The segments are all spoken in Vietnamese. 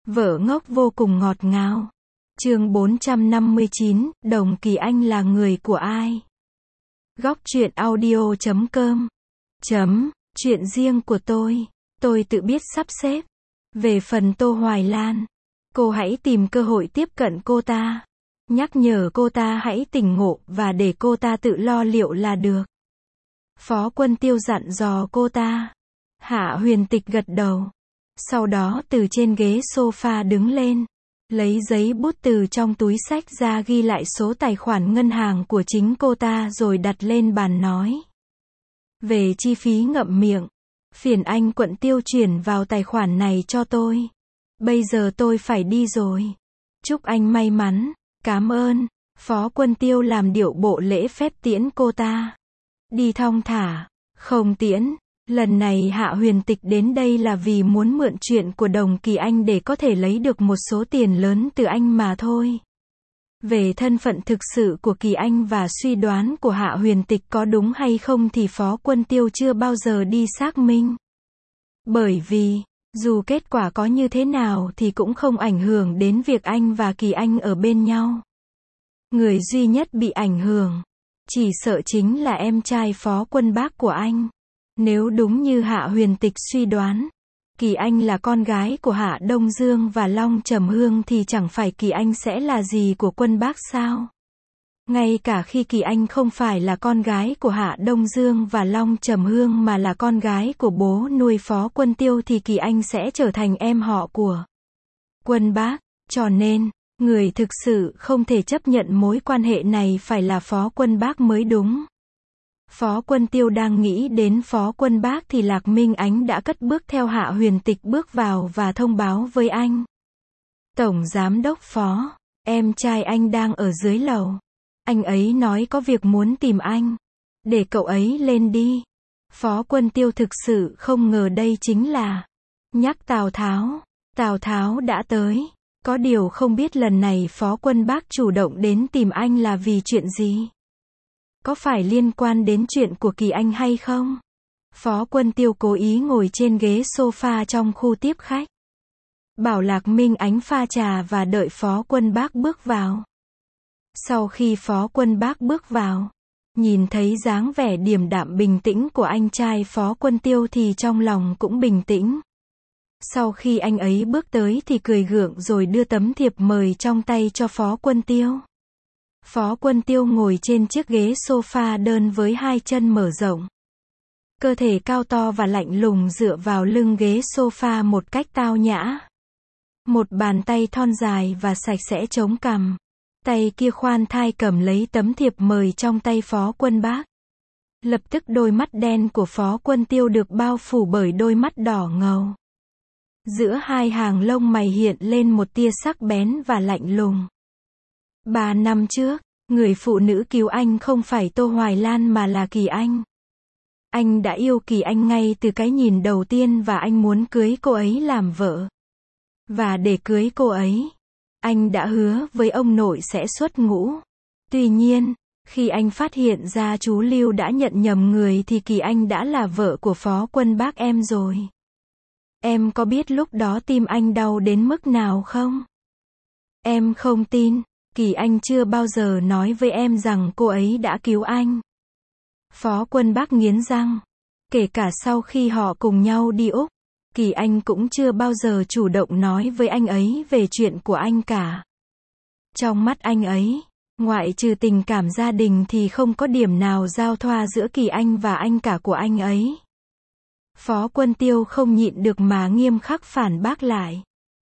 Vợ ngốc vô cùng ngọt ngào. Chương 459, Đồng Kỳ Anh là người của ai? Góc truyện audio.com. Chuyện riêng của tôi tự biết sắp xếp. Về phần Tô Hoài Lan, cô hãy tìm cơ hội tiếp cận cô ta. Nhắc nhở cô ta hãy tỉnh ngộ và để cô ta tự lo liệu là được. Phó Quân Tiêu dặn dò cô ta. Hạ Huyền Tịch gật đầu. Sau đó từ trên ghế sofa đứng lên, lấy giấy bút từ trong túi xách ra ghi lại số tài khoản ngân hàng của chính cô ta rồi đặt lên bàn nói. Về chi phí ngậm miệng, phiền anh Quận Tiêu chuyển vào tài khoản này cho tôi. Bây giờ tôi phải đi rồi. Chúc anh may mắn. Cảm ơn. Phó Quân Tiêu làm điệu bộ lễ phép tiễn cô ta. Đi thong thả. Không tiễn. Lần này Hạ Huyền Tịch đến đây là vì muốn mượn chuyện của Đồng Kỳ Anh để có thể lấy được một số tiền lớn từ anh mà thôi. Về thân phận thực sự của Kỳ Anh và suy đoán của Hạ Huyền Tịch có đúng hay không thì Phó Quân Tiêu chưa bao giờ đi xác minh. Bởi vì, dù kết quả có như thế nào thì cũng không ảnh hưởng đến việc anh và Kỳ Anh ở bên nhau. Người duy nhất bị ảnh hưởng, chỉ sợ chính là em trai Phó Quân Bác của anh. Nếu đúng như Hạ Huyền Tịch suy đoán, Kỳ Anh là con gái của Hạ Đông Dương và Long Trầm Hương thì chẳng phải Kỳ Anh sẽ là gì của Quân Bác sao? Ngay cả khi Kỳ Anh không phải là con gái của Hạ Đông Dương và Long Trầm Hương mà là con gái của bố nuôi Phó Quân Tiêu thì Kỳ Anh sẽ trở thành em họ của Quân Bác. Cho nên, người thực sự không thể chấp nhận mối quan hệ này phải là Phó Quân Bác mới đúng. Phó Quân Tiêu đang nghĩ đến Phó Quân Bác thì Lạc Minh Ánh đã cất bước theo Hạ Huyền Tịch bước vào và thông báo với anh. Tổng Giám đốc Phó, em trai anh đang ở dưới lầu. Anh ấy nói có việc muốn tìm anh. Để cậu ấy lên đi. Phó Quân Tiêu thực sự không ngờ đây chính là nhắc Tào Tháo. Tào Tháo đã tới. Có điều không biết lần này Phó Quân Bác chủ động đến tìm anh là vì chuyện gì? Có phải liên quan đến chuyện của Kỳ Anh hay không? Phó Quân Tiêu cố ý ngồi trên ghế sofa trong khu tiếp khách. Bảo Lạc Minh Ánh pha trà và đợi Phó Quân Bác bước vào. Sau khi Phó Quân Bác bước vào, nhìn thấy dáng vẻ điềm đạm bình tĩnh của anh trai Phó Quân Tiêu thì trong lòng cũng bình tĩnh. Sau khi anh ấy bước tới thì cười gượng rồi đưa tấm thiệp mời trong tay cho Phó Quân Tiêu. Phó Quân Tiêu ngồi trên chiếc ghế sofa đơn với hai chân mở rộng. Cơ thể cao to và lạnh lùng dựa vào lưng ghế sofa một cách tao nhã. Một bàn tay thon dài và sạch sẽ chống cằm. Tay kia khoan thai cầm lấy tấm thiệp mời trong tay Phó Quân Bác. Lập tức đôi mắt đen của Phó Quân Tiêu được bao phủ bởi đôi mắt đỏ ngầu. Giữa hai hàng lông mày hiện lên một tia sắc bén và lạnh lùng. 3 năm trước, người phụ nữ cứu anh không phải Tô Hoài Lan mà là Kỳ Anh. Anh đã yêu Kỳ Anh ngay từ cái nhìn đầu tiên và anh muốn cưới cô ấy làm vợ. Và để cưới cô ấy, anh đã hứa với ông nội sẽ xuất ngũ. Tuy nhiên, khi anh phát hiện ra chú Lưu đã nhận nhầm người thì Kỳ Anh đã là vợ của Phó Quân Bác em rồi. Em có biết lúc đó tim anh đau đến mức nào không? Em không tin. Kỳ Anh chưa bao giờ nói với em rằng cô ấy đã cứu anh. Phó Quân Bác nghiến răng. Kể cả sau khi họ cùng nhau đi Úc, Kỳ Anh cũng chưa bao giờ chủ động nói với anh ấy về chuyện của anh cả. Trong mắt anh ấy, ngoại trừ tình cảm gia đình thì không có điểm nào giao thoa giữa Kỳ Anh và anh cả của anh ấy. Phó Quân Tiêu không nhịn được mà nghiêm khắc phản bác lại.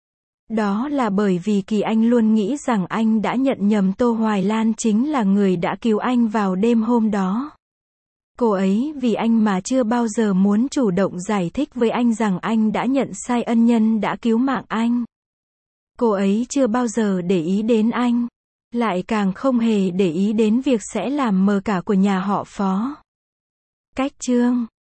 Đó là bởi vì Kỳ Anh luôn nghĩ rằng anh đã nhận nhầm Tô Hoài Lan chính là người đã cứu anh vào đêm hôm đó. Cô ấy vì anh mà chưa bao giờ muốn chủ động giải thích với anh rằng anh đã nhận sai ân nhân đã cứu mạng anh. Cô ấy chưa bao giờ để ý đến anh, lại càng không hề để ý đến việc sẽ làm mờ cả của nhà họ Phó. Cách chương